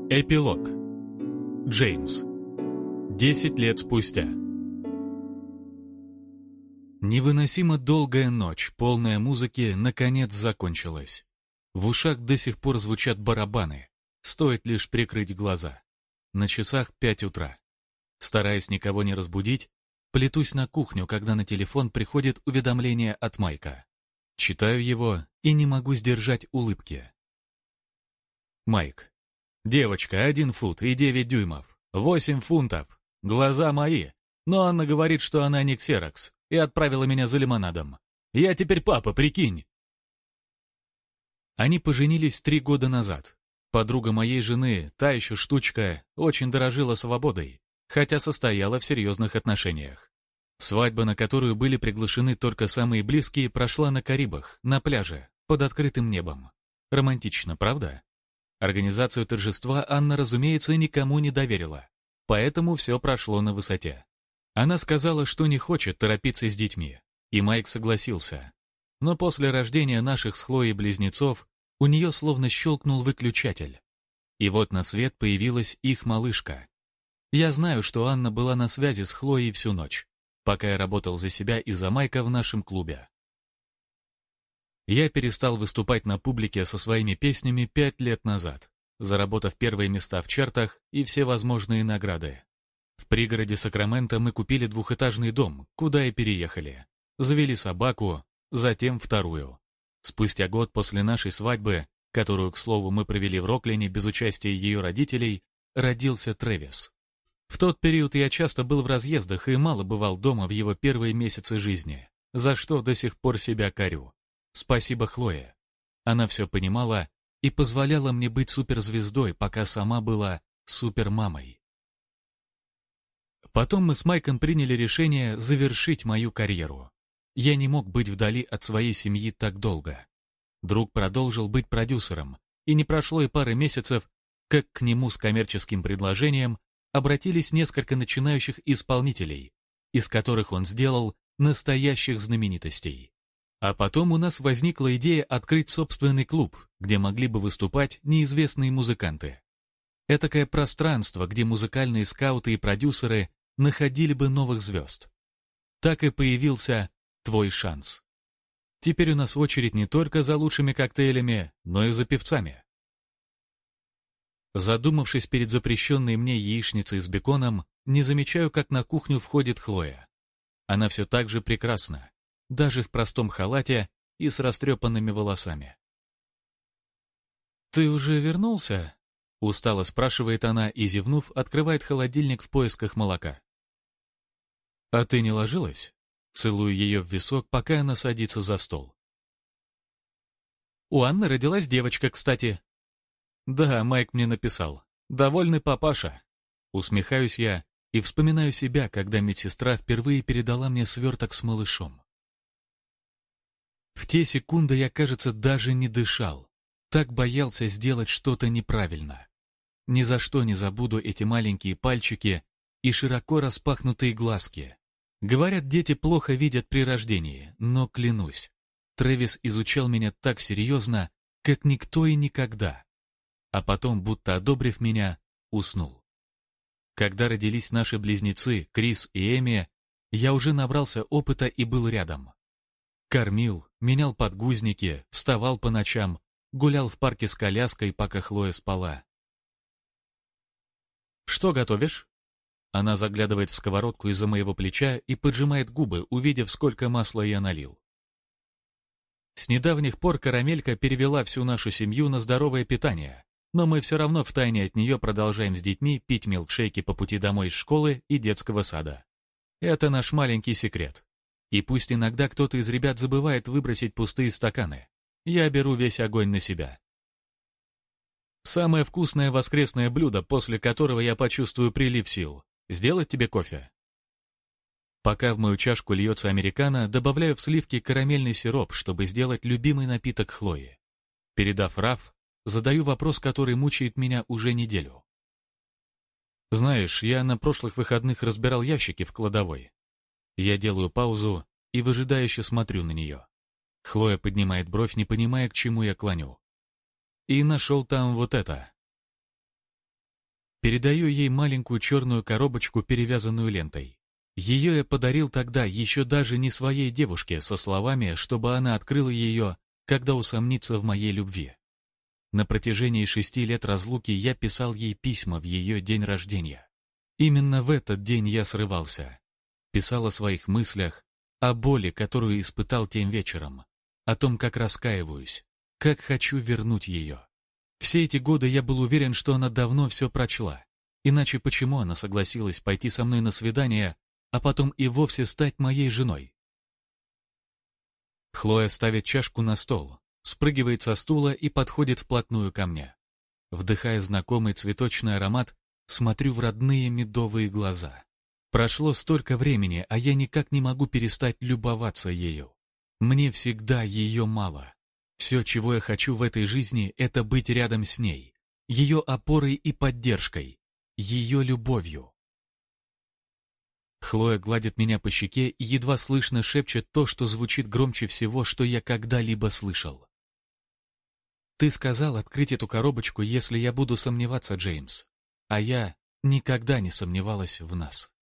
Эпилог. Джеймс. 10 лет спустя. Невыносимо долгая ночь, полная музыки, наконец закончилась. В ушах до сих пор звучат барабаны. Стоит лишь прикрыть глаза. На часах 5 утра. Стараясь никого не разбудить, плетусь на кухню, когда на телефон приходит уведомление от Майка. Читаю его и не могу сдержать улыбки. Майк. Девочка, 1 фут и 9 дюймов, 8 фунтов. Глаза мои. Но Анна говорит, что она не ксерокс, и отправила меня за лимонадом. Я теперь папа, прикинь. Они поженились 3 года назад. Подруга моей жены, та еще штучка, очень дорожила свободой, хотя состояла в серьезных отношениях. Свадьба, на которую были приглашены только самые близкие, прошла на Карибах, на пляже, под открытым небом. Романтично, правда? Организацию торжества Анна, разумеется, никому не доверила, поэтому все прошло на высоте. Она сказала, что не хочет торопиться с детьми, и Майк согласился. Но после рождения наших с Хлоей близнецов у нее словно щелкнул выключатель. И вот на свет появилась их малышка. Я знаю, что Анна была на связи с Хлоей всю ночь, пока я работал за себя и за Майка в нашем клубе. Я перестал выступать на публике со своими песнями 5 лет назад, заработав первые места в чартах и все возможные награды. В пригороде Сакраменто мы купили 2-этажный дом, куда и переехали. Завели собаку, затем вторую. Спустя год после нашей свадьбы, которую, к слову, мы провели в Роклине без участия ее родителей, родился Трэвис. В тот период я часто был в разъездах и мало бывал дома в его первые месяцы жизни, за что до сих пор себя корю. Спасибо Хлое. Она все понимала и позволяла мне быть суперзвездой, пока сама была супермамой. Потом мы с Майком приняли решение завершить мою карьеру. Я не мог быть вдали от своей семьи так долго. Друг продолжил быть продюсером, и не прошло и пары месяцев, как к нему с коммерческим предложением обратились несколько начинающих исполнителей, из которых он сделал настоящих знаменитостей. А потом у нас возникла идея открыть собственный клуб, где могли бы выступать неизвестные музыканты. Этакое пространство, где музыкальные скауты и продюсеры находили бы новых звезд. Так и появился «Твой шанс». Теперь у нас очередь не только за лучшими коктейлями, но и за певцами. Задумавшись перед запрещенной мне яичницей с беконом, не замечаю, как на кухню входит Хлоя. Она все так же прекрасна, даже в простом халате и с растрепанными волосами. «Ты уже вернулся?» — устало спрашивает она и, зевнув, открывает холодильник в поисках молока. «А ты не ложилась?» — целую ее в висок, пока она садится за стол. «У Анны родилась девочка, кстати». «Да, Майк мне написал. Довольный папаша». Усмехаюсь я и вспоминаю себя, когда медсестра впервые передала мне сверток с малышом. В те секунды я, кажется, даже не дышал. Так боялся сделать что-то неправильно. Ни за что не забуду эти маленькие пальчики и широко распахнутые глазки. Говорят, дети плохо видят при рождении, но клянусь, Трэвис изучал меня так серьезно, как никто и никогда. А потом, будто одобрив меня, уснул. Когда родились наши близнецы, Крис и Эми, я уже набрался опыта и был рядом. Кормил, менял подгузники, вставал по ночам, гулял в парке с коляской, пока Хлоя спала. «Что готовишь?» Она заглядывает в сковородку из-за моего плеча и поджимает губы, увидев, сколько масла я налил. С недавних пор карамелька перевела всю нашу семью на здоровое питание, но мы все равно втайне от нее продолжаем с детьми пить милкшейки по пути домой из школы и детского сада. Это наш маленький секрет. И пусть иногда кто-то из ребят забывает выбросить пустые стаканы, я беру весь огонь на себя. Самое вкусное воскресное блюдо, после которого я почувствую прилив сил. Сделать тебе кофе? Пока в мою чашку льется американо, добавляю в сливки карамельный сироп, чтобы сделать любимый напиток Хлои. Передав Раф, задаю вопрос, который мучает меня уже неделю. Знаешь, я на прошлых выходных разбирал ящики в кладовой. Я делаю паузу и выжидающе смотрю на нее. Хлоя поднимает бровь, не понимая, к чему я клоню. И нашел там вот это. Передаю ей маленькую черную коробочку, перевязанную лентой. Ее я подарил тогда еще даже не своей девушке, со словами, чтобы она открыла ее, когда усомнится в моей любви. На протяжении 6 лет разлуки я писал ей письма в ее день рождения. Именно в этот день я срывался. Писал о своих мыслях, о боли, которую испытал тем вечером, о том, как раскаиваюсь, как хочу вернуть ее. Все эти годы я был уверен, что она давно все прочла. Иначе почему она согласилась пойти со мной на свидание, а потом и вовсе стать моей женой? Хлоя ставит чашку на стол, спрыгивает со стула и подходит вплотную ко мне. Вдыхая знакомый цветочный аромат, смотрю в родные медовые глаза. Прошло столько времени, а я никак не могу перестать любоваться ею. Мне всегда ее мало. Все, чего я хочу в этой жизни, это быть рядом с ней, ее опорой и поддержкой, ее любовью. Хлоя гладит меня по щеке и едва слышно шепчет то, что звучит громче всего, что я когда-либо слышал. «Ты сказал открыть эту коробочку, если я буду сомневаться, Джеймс, а я никогда не сомневалась в нас».